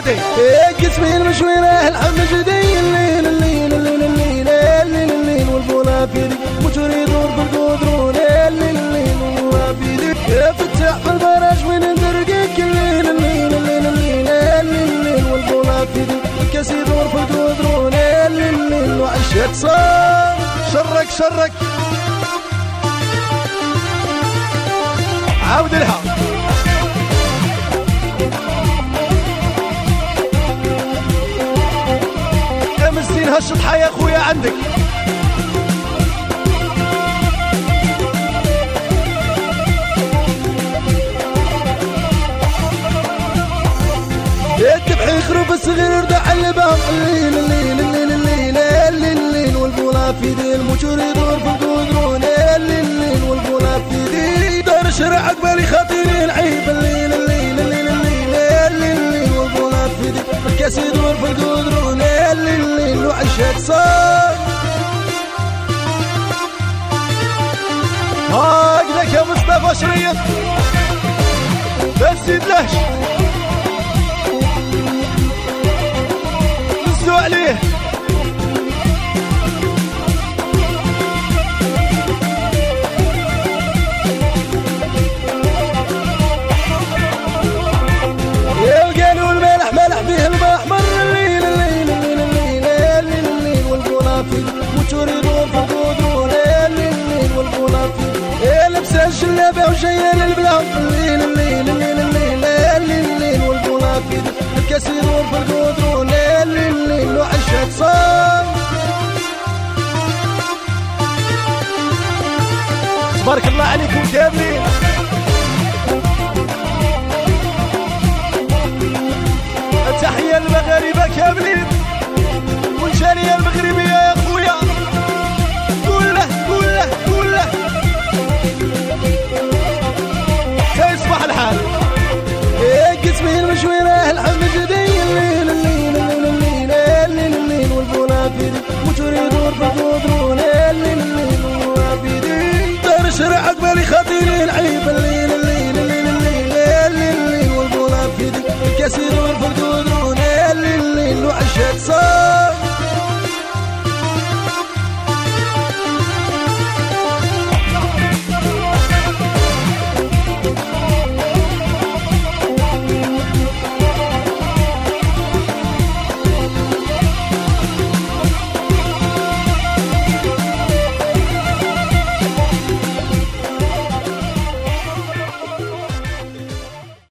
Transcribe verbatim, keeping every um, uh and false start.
البلدي قسمي المشويره الحب جدي الليل الليل الليل الليل الليل الليل والبولا في ذي موتوري يدور بالقدرون الليل الليل والبولا في ذي فتح في البراج وين ندرقك الليل الليل الليل الليل الليل الليل والبولا في ذي الكاس يدور بالقدرون الليل الليل وعشت صار شرك شرك عاود لها يا مسكين هالشطحة يا اخويا عندك الذبح يخرب الصغير دع اللبام الليل الليل الليل الليل الليل الليل والبولا في ذي الموتور يدور بالقدرون الليل الليل والبولا في ذي دار شرع عقبالي خاطري العيب الليل الليل الليل الليل الليل الليل والبولا في ذي الكاس يدور بالقدرون الليل الليل وعشت صار هاك لك يا مصطفى شريف بس يدلهش نزلوا عليه يا القالوا الملح ملح فيه الماء احمر الليل الليل الليل الليل الليل الليل والبولا في موتور يدور في القدرون الليل الليل والبولا في يا لبس الجلابه وجايه للبلاد الليل الليل الليل الليل الليل الليل والبولا في الكاس يدور في القدرون الليل الليل وعشت صار تبارك الله عليكم كاملين.